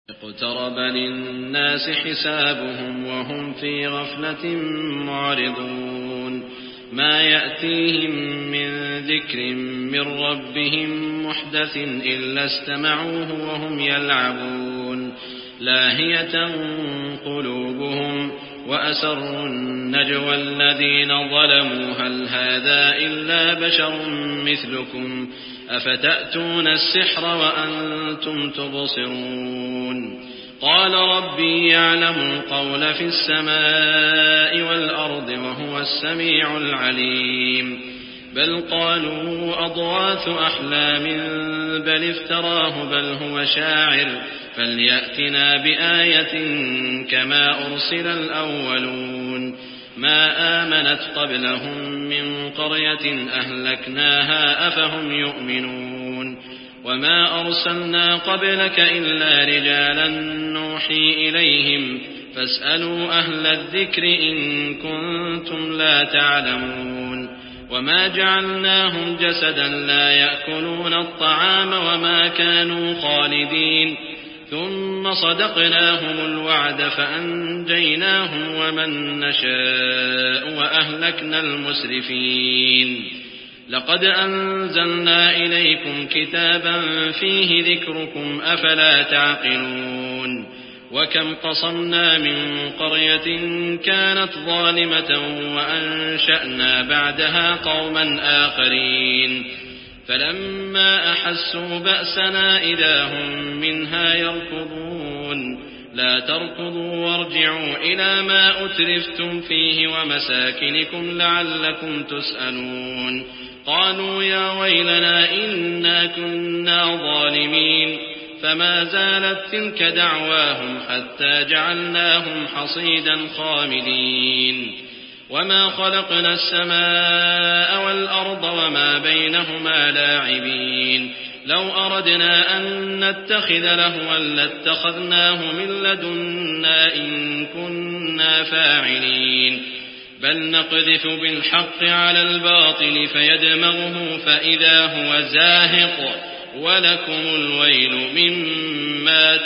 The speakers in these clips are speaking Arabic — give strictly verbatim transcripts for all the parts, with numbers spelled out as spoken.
اقترب للناس حسابهم وهم في غفلة معرضون ما يأتيهم من ذكر من ربهم محدث إلا استمعوه وهم يلعبون لاهية قلوبهم وأسروا النجوى الذين ظلموا هل هذا إلا بشر مثلكم أفتأتون السحر وأنتم تبصرون قال ربي يعلم القول في السماء والأرض وهو السميع العليم بل قالوا أضغاث أحلام بل افتراه بل هو شاعر فليأتنا بآية كما أرسل الأولون ما آمنت قبلهم من قرية أهلكناها أفهم يؤمنون وما أرسلنا قبلك إلا رجالا نوحي إليهم فاسألوا أهل الذكر إن كنتم لا تعلمون وما جعلناهم جسدا لا يأكلون الطعام وما كانوا خالدين ثم صدقناهم الوعد فأنجيناهم ومن نشاء وأهلكنا المسرفين لقد أنزلنا إليكم كتابا فيه ذكركم أفلا تعقلون وكم قصمنا من قرية كانت ظالمة وأنشأنا بعدها قوما آخرين فلما أحسوا بأسنا إذا هم منها يركضون لا تركضوا وارجعوا إلى ما أترفتم فيه ومساكنكم لعلكم تسألون قالوا يا ويلنا إنا كنا ظالمين فما زالت تلك دعواهم حتى جعلناهم حصيدا خامدين وما خلقنا السماء والأرض وما بينهما لاعبين لو أردنا أن نتخذ لهوا لاتخذناه من لدنا إن كنا فاعلين بل نقذف بالحق على الباطل فيدمغه فإذا هو زاهق ولكم الويل مما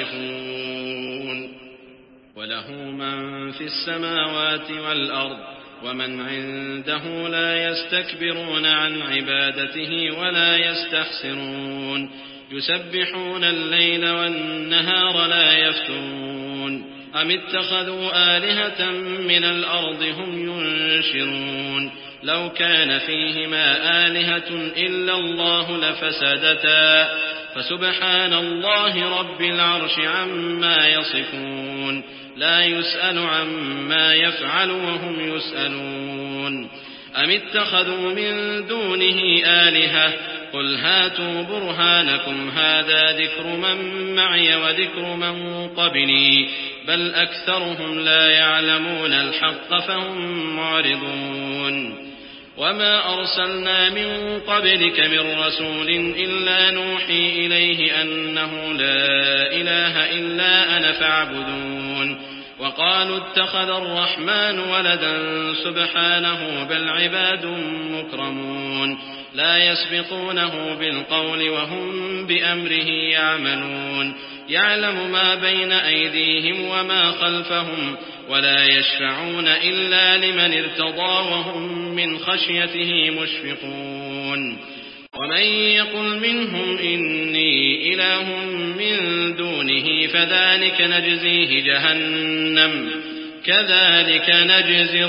تصفون وله من في السماوات والأرض ومن عنده لا يستكبرون عن عبادته ولا يستحسرون يسبحون الليل والنهار لا يفترون أم اتخذوا آلهة من الأرض هم ينشرون لو كان فيهما آلهة إلا الله لفسدتا فسبحان الله رب العرش عما يصفون لا يسأل عما يفعل وهم يسألون أم اتخذوا من دونه آلهة قل هاتوا برهانكم هذا ذكر من معي وذكر من قبلي بل أكثرهم لا يعلمون الحق فهم معرضون وما أرسلنا من قبلك من رسول إلا نوحي إليه أنه لا إله إلا أنا فاعبدون وقالوا اتخذ الرحمن ولدا سبحانه بل عباد مكرمون لا يسبقونه بالقول وهم بأمره يعملون يعلم ما بين أيديهم وما خلفهم ولا يشفعون إلا لمن ارتضى وهم من خشيته مشفقون ومن يقل منهم إني إله من دونه فذلك نجزيه جهنم كذلك نجزي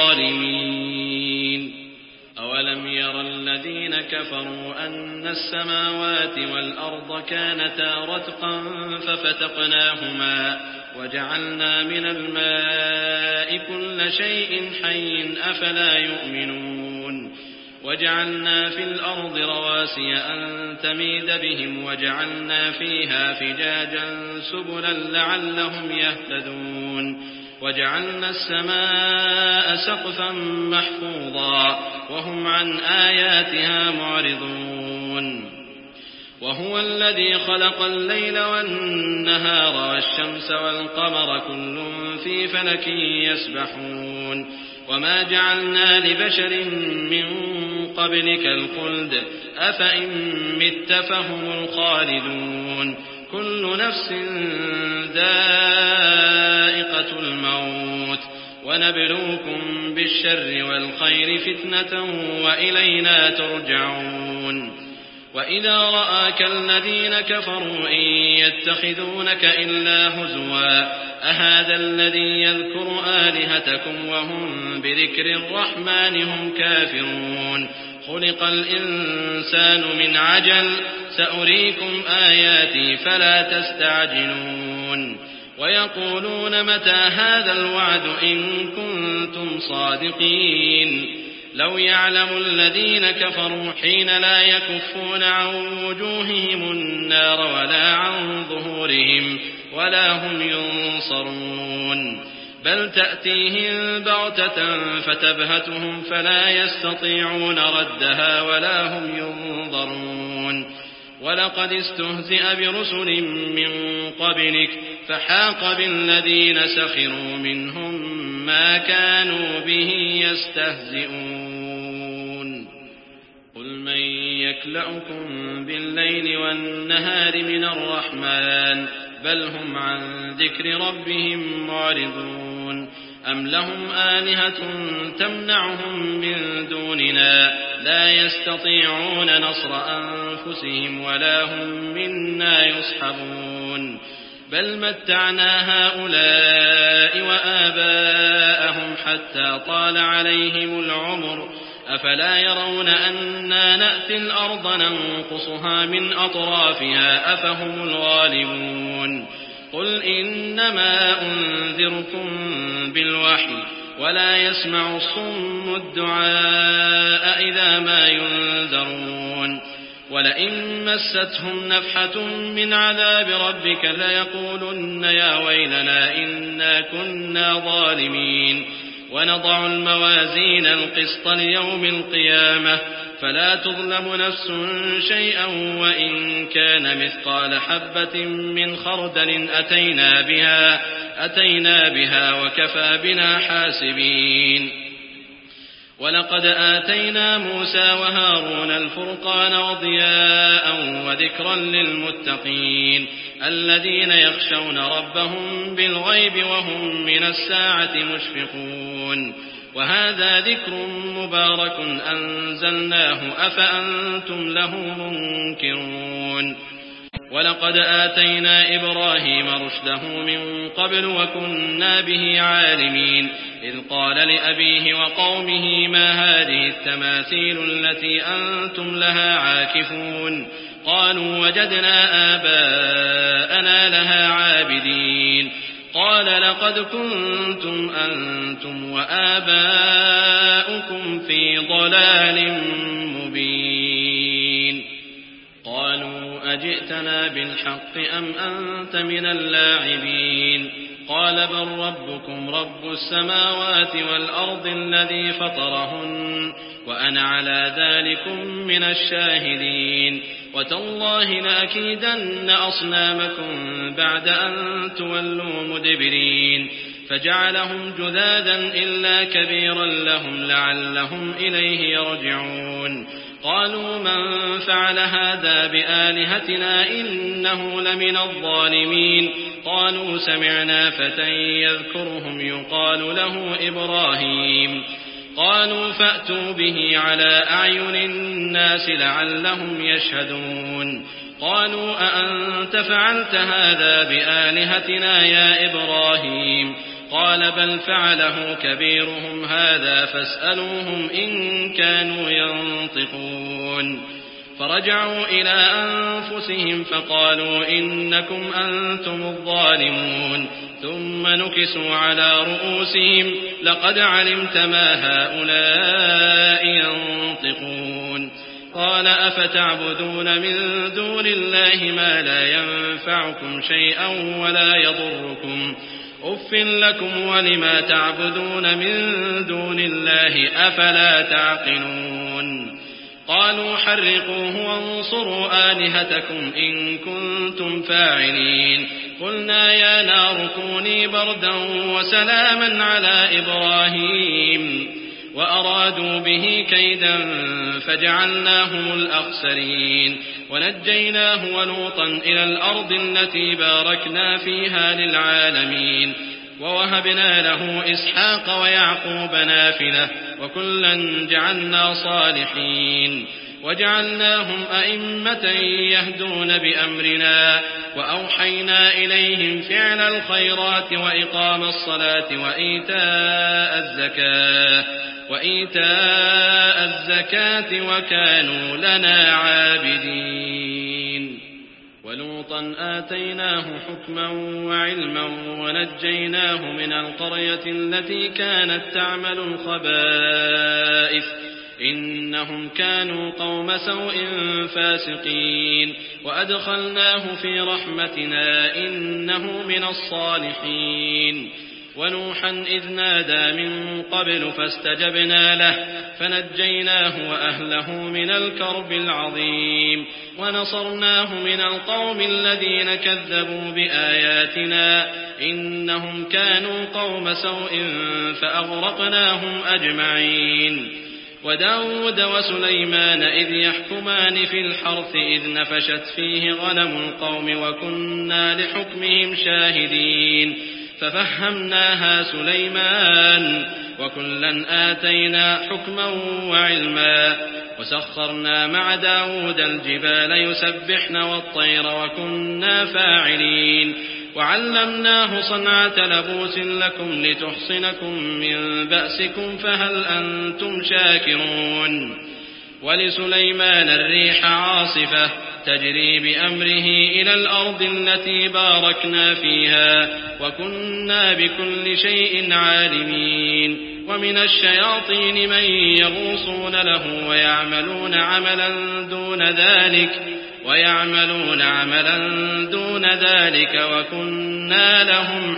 الظالمين أولم ير الذين كفروا أن السماوات والأرض كانتا رتقا ففتقناهما وجعلنا من الماء كل شيء حي أفلا يؤمنون وجعلنا في الأرض رواسي أن تميد بهم وجعلنا فيها فجاجا سبلا لعلهم يهتدون وجعلنا السماء سقفا محفوظا وهم عن آياتها معرضون وهو الذي خلق الليل والنهار والشمس والقمر كل في فلك يسبحون وما جعلنا لبشر من قبلك الخلد أفإن مت فهم الخالدون كل كل نفس ذائقة الموت ونبلوكم بالشر والخير فتنة وإلينا ترجعون وإذا رآك الذين كفروا إن يتخذونك إلا هزوا أهذا الذي يذكر آلهتكم وهم بذكر الرحمن هم كافرون خلق الإنسان من عجل سأريكم آياتي فلا تستعجلون ويقولون متى هذا الوعد إن كنتم صادقين لو يعلم الذين كفروا حين لا يكفون عن وجوههم النار ولا عن ظهورهم ولا هم ينصرون بل تأتيهم بغتة فتبهتهم فلا يستطيعون ردها ولا هم ينظرون ولقد استهزئ برسل من قبلك فحاق بالذين سخروا منهم ما كانوا به يستهزئون قل من يكلأكم بالليل والنهار من الرحمن بل هم عن ذكر ربهم معرضون أم لهم آلهة تمنعهم من دوننا لا يستطيعون نصر أنفسهم ولا هم منا يصحبون بل متعنا هؤلاء وآباءهم حتى طال عليهم العمر أفلا يرون أنا نأتي الأرض ننقصها من أطرافها أفهم الغالبون قل إنما أنذركم بالوحي ولا يسمع الصم الدعاء إذا ما ينذرون ولئن مستهم نفحة من عذاب ربك ليقولن يا ويلنا إنا كنا ظالمين ونضع الموازين القسط ليوم القيامة فلا تظلم نفس شيئا وإن كان مثقال حبة من خردل أتينا بها, أتينا بها وكفى بنا حاسبين ولقد آتينا موسى وهارون الفرقان وضياء وذكرا للمتقين الذين يخشون ربهم بالغيب وهم من الساعة مشفقون وهذا ذكر مبارك أنزلناه أفأنتم له منكرون ولقد آتينا إبراهيم رشده من قبل وكنا به عالمين إذ قال لأبيه وقومه ما هذه التماثيل التي أنتم لها عاكفون قالوا وجدنا آباءنا لها عابدين قال لقد كنتم أنتم وآباؤكم في ضلال مبين قالوا أجئتنا بالحق أم أنت من اللاعبين قال بل ربكم رب السماوات والأرض الذي فطرهن وأنا على ذلكم من الشاهدين وتالله لأكيدن أصنامكم بعد أن تولوا مدبرين فجعلهم جذاذا إلا كبيرا لهم لعلهم إليه يرجعون قالوا من فعل هذا بآلهتنا إنه لمن الظالمين قالوا سمعنا فتى يذكرهم يقال له إبراهيم قالوا فأتوا به على أعين الناس لعلهم يشهدون قالوا أأنت فعلت هذا بآلهتنا يا إبراهيم قال بل فعله كبيرهم هذا فاسألوهم إن كانوا ينطقون فرجعوا إلى أنفسهم فقالوا إنكم أنتم الظالمون ثم نكسوا على رؤوسهم لقد علمت ما هؤلاء ينطقون قال أفتعبدون من دون الله ما لا ينفعكم شيئا ولا يضركم أف لكم ولما تعبدون من دون الله أفلا تعقلون قالوا حرقوه وانصروا آلهتكم إن كنتم فاعلين قلنا يا نار كوني بردا وسلاما على إبراهيم وأرادوا به كيدا فجعلناهم الأخسرين ونجيناه ولوطا إلى الأرض التي باركنا فيها للعالمين ووهبنا له إسحاق ويعقوب نافلة وكلا جعلنا صالحين وجعلناهم أئمة يهدون بأمرنا وأوحينا إليهم فعل الخيرات وإقام الصلاة وإيتاء الزكاة وإيتاء الزكاة وكانوا لنا عابدين ولوطا آتيناه حكما وعلما ونجيناه من القرية التي كانت تعمل الخبائث إنهم كانوا قوم سوء فاسقين وأدخلناه في رحمتنا إنه من الصالحين ونوحا إذ نادى من قبل فاستجبنا له فنجيناه وأهله من الكرب العظيم ونصرناه من القوم الذين كذبوا بآياتنا إنهم كانوا قوم سوء فأغرقناهم أجمعين وداود وسليمان إذ يحكمان في الحرث إذ نفشت فيه غنم القوم وكنا لحكمهم شاهدين ففهمناها سليمان وكلا آتينا حكما وعلما وسخرنا مع داود الجبال يسبحن والطير وكنا فاعلين وعلمناه صنعة لبوس لكم لتحصنكم من بأسكم فهل أنتم شاكرون ولسليمان الريح عاصفة تجري بأمره إلى الأرض التي باركنا فيها وكنا بكل شيء عالمين ومن الشياطين من يغوصون له ويعملون عملا دون ذلك ويعملون عملا دون ذلك وكنا لهم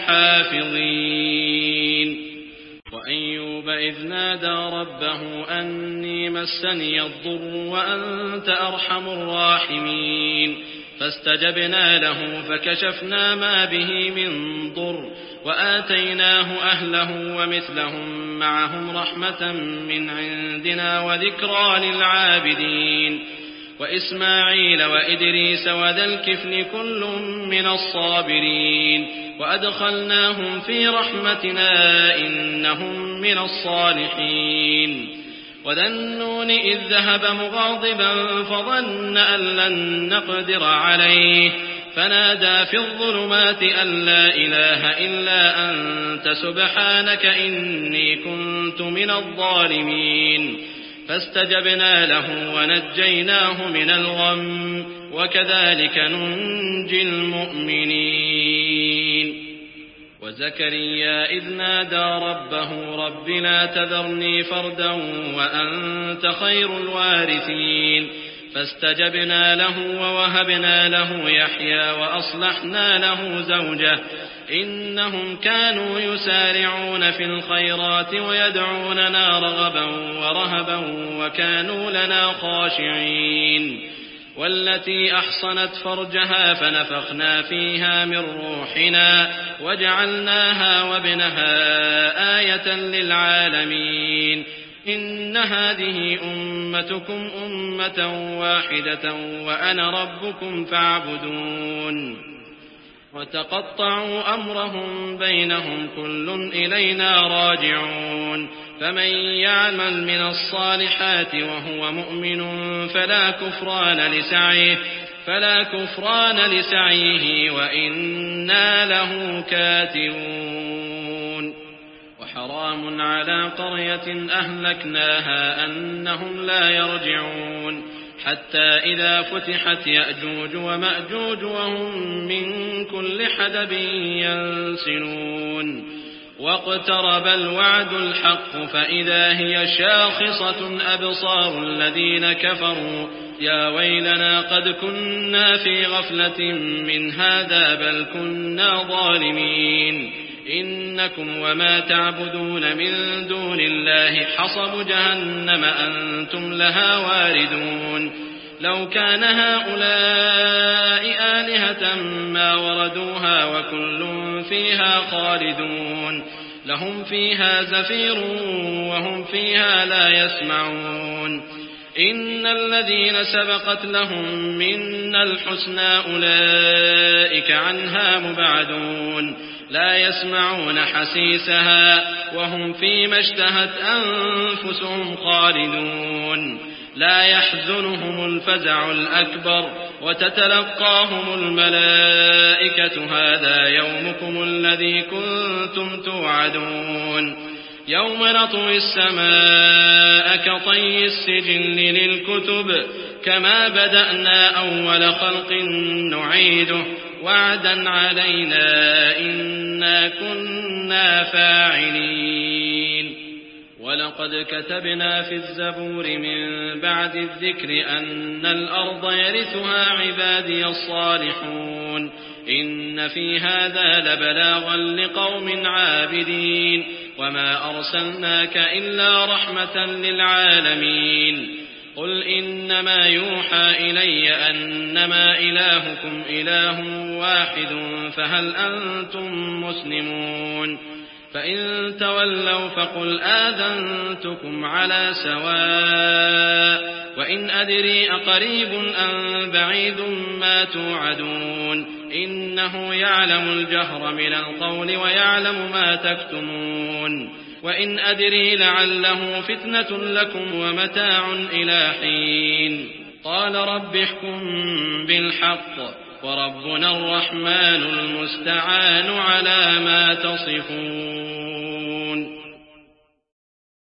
حافظين وأيوب إذ نادى ربه أني مسني الضر وأنت أرحم الراحمين فاستجبنا له فكشفنا ما به من ضر وآتيناه أهله ومثلهم معهم رحمة من عندنا وذكرى للعابدين وإسماعيل وإدريس وذا الكفل كل من الصابرين وأدخلناهم في رحمتنا إنهم من الصالحين وذا النون إذ ذهب مغاضبا فظن أن لن نقدر عليه فنادى في الظلمات أن لا إله إلا أنت سبحانك إني كنت من الظالمين فاستجبنا له ونجيناه من الغم وكذلك ننجي المؤمنين وزكريا إذ نادى ربه رب لا تذرني فردا وأنت خير الوارثين فاستجبنا له ووهبنا له يحيى وأصلحنا له زوجه إنهم كانوا يسارعون في الخيرات ويدعوننا رغبا ورهبا وكانوا لنا خاشعين والتي أحصنت فرجها فنفخنا فيها من روحنا وجعلناها وابنها آية للعالمين إن هذه أمتكم أمة واحدة وأنا ربكم فاعبدون وتقطعوا أمرهم بينهم كل إلينا راجعون فمن يعمل من الصالحات وهو مؤمن فلا كفران لسعيه فلا كفران لسعيه وإنا له كاتبون وحرام على قرية أهلكناها أنهم لا يرجعون حتى إذا فتحت يأجوج ومأجوج وهم من كل حدب ينسلون واقترب الوعد الحق فإذا هي شاخصة أبصار الذين كفروا يا ويلنا قد كنا في غفلة من هذا بل كنا ظالمين إنكم وما تعبدون من دون الله حصب جهنم أنتم لها واردون لو كان هؤلاء آلهة ما وردوها وكل فيها خالدون لهم فيها زفير وهم فيها لا يسمعون إن الذين سبقت لهم منا الحسنى أولئك عنها مبعدون لا يسمعون حسيسها وهم فيما اشتهت أنفسهم خالدون لا يحزنهم الفزع الأكبر وتتلقاهم الملائكة هذا يومكم الذي كنتم توعدون يوم نطوي السماء كطي السجل للكتب كما بدأنا أول خلق نعيده وعدا علينا إنا كنا فاعلين ولقد كتبنا في الزبور من بعد الذكر أن الأرض يرثها عبادي الصالحون إن في هذا لبلاغا لقوم عابدين وما أرسلناك إلا رحمة للعالمين قل إنما يوحى إلي أنما إلهكم إله واحد فهل أنتم مسلمون فإن تولوا فقل آذنتكم على سواء وإن أدري أقريب أم بعيد ما توعدون إنه يعلم الجهر من القول ويعلم ما تكتمون وإن أدري لعله فتنة لكم ومتاع إلى حين قال رب احكم بالحق وربنا الرحمن المستعان على ما تصفون